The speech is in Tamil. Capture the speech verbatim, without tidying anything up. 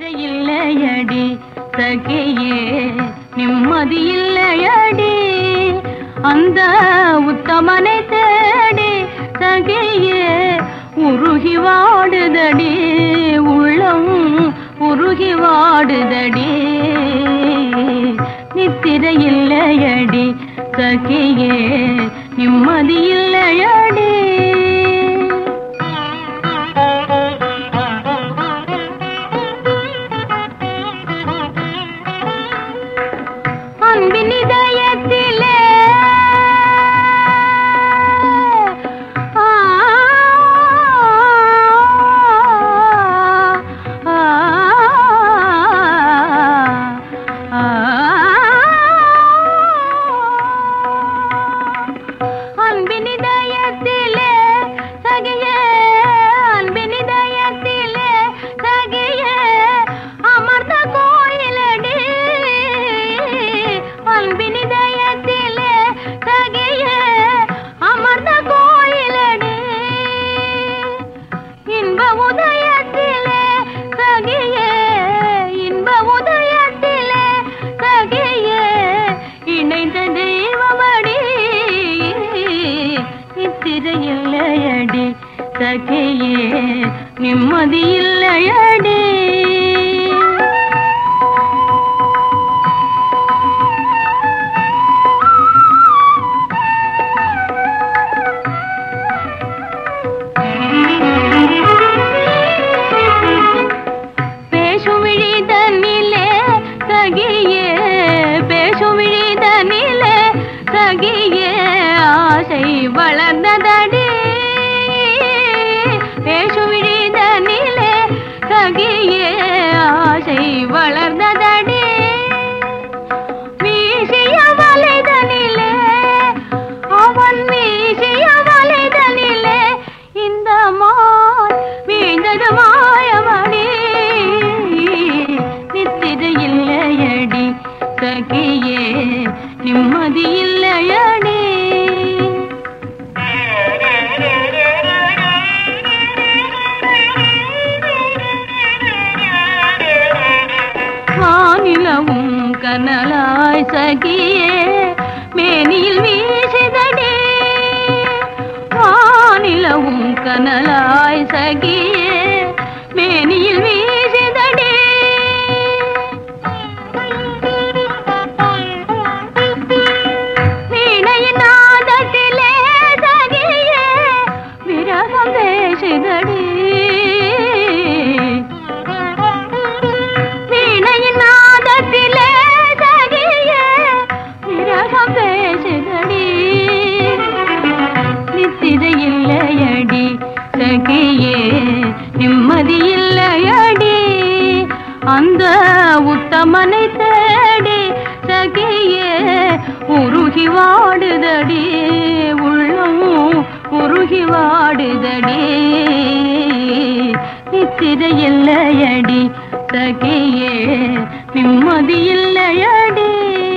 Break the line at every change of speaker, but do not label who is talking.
நித்திரையில்லையடி சகியே நிம்மதியில்லையடி அந்த உத்தமனை தேடி சகியே உருகி வாடுதடி உள்ளம் உருகி வாடுதடி நித்திரையில்லையடி சகியே நிம்மதியில்லையடி அன்பினிதயத்திலே ஆ ஆ அன்பினிதயத்திலே சகியே அன்பினிதயத்திலே சகியே அமர்ந்த கோயிலடி அன்பினிதயத்திலே சகியே அமர்ந்த கோயிலடி இன்ப உதயத்திலே சகியே இன்ப உதயத்திலே சகியே இணைந்த தெய்வமடி நித்திரையில்லையடி சகியே நிம்மதியில்லையடி பேசுமிழிதனிலே சகியே பேசுமிழிதனிலே சகியே ஆசை வளர்ந்ததடி பேசுமிழிதனிலே சகியே ஆசை வளர்ந்ததடி வீசிய வலைதனிலே அவன் வீசிய வலைதனிலே இந்த மாய் வீழ்ந்தது மாயமடி நித்திரையில்லையடி சகியே நிம்மதியில்லையடி வானிலவும் கனலாய் சகியே மேனியில் வீசிதடி வானிலவும் கனலாய் சகியே மேனியில் வீசிதடி வீணையின் நாதத்திலே சகியே விரகம் பேசிதடி வீணையின் நாதத்திலே சகியே விரகம் பேசிதடி நித்திரையில்லையடி சகியே நிம்மதியில்லையடி அந்த உத்தமனை தேடி சகியே உருகி வாடுதடி உள்ளம் உருகி வாடுதடி நித்திரையில்லையடி சகியே நிம்மதியில்லையடி